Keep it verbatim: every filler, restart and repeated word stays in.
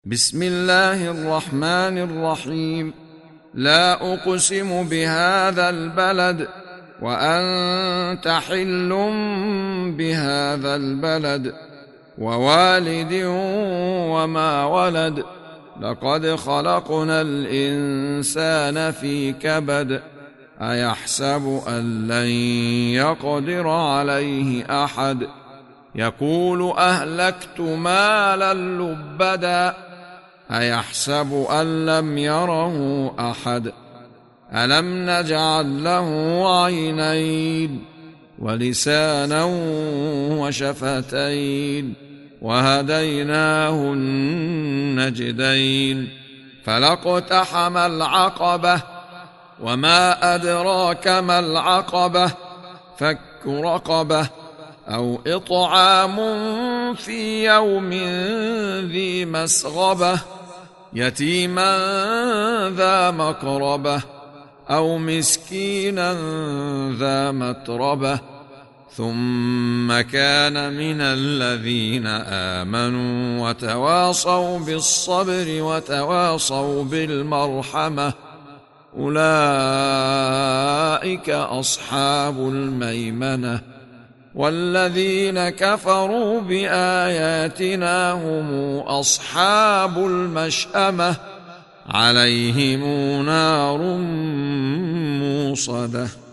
بسم الله الرحمن الرحيم. لا أقسم بهذا البلد وأنت حل بهذا البلد ووالد وما ولد. لقد خلقنا الإنسان في كبد. أيحسب أن لن يقدر عليه أحد. يقول أهلكت مالا لبدا. أيحسب أن لم يره أحد. ألم نجعل له عينين ولسانا وشفتين وهديناه النجدين. فلاقتحم العقبة وما أدراك ما العقبة. فك رقبة أو إطعام في يوم ذي مسغبة يتيما ذا مقربة أو مسكينا ذا متربة ثم كان من الذين آمنوا وتواصوا بالصبر وتواصوا بالمرحمة. أولئك أصحاب الميمنة. والذين كفروا بآياتنا هم أصحاب المشأمة. عليهم نار موصدة.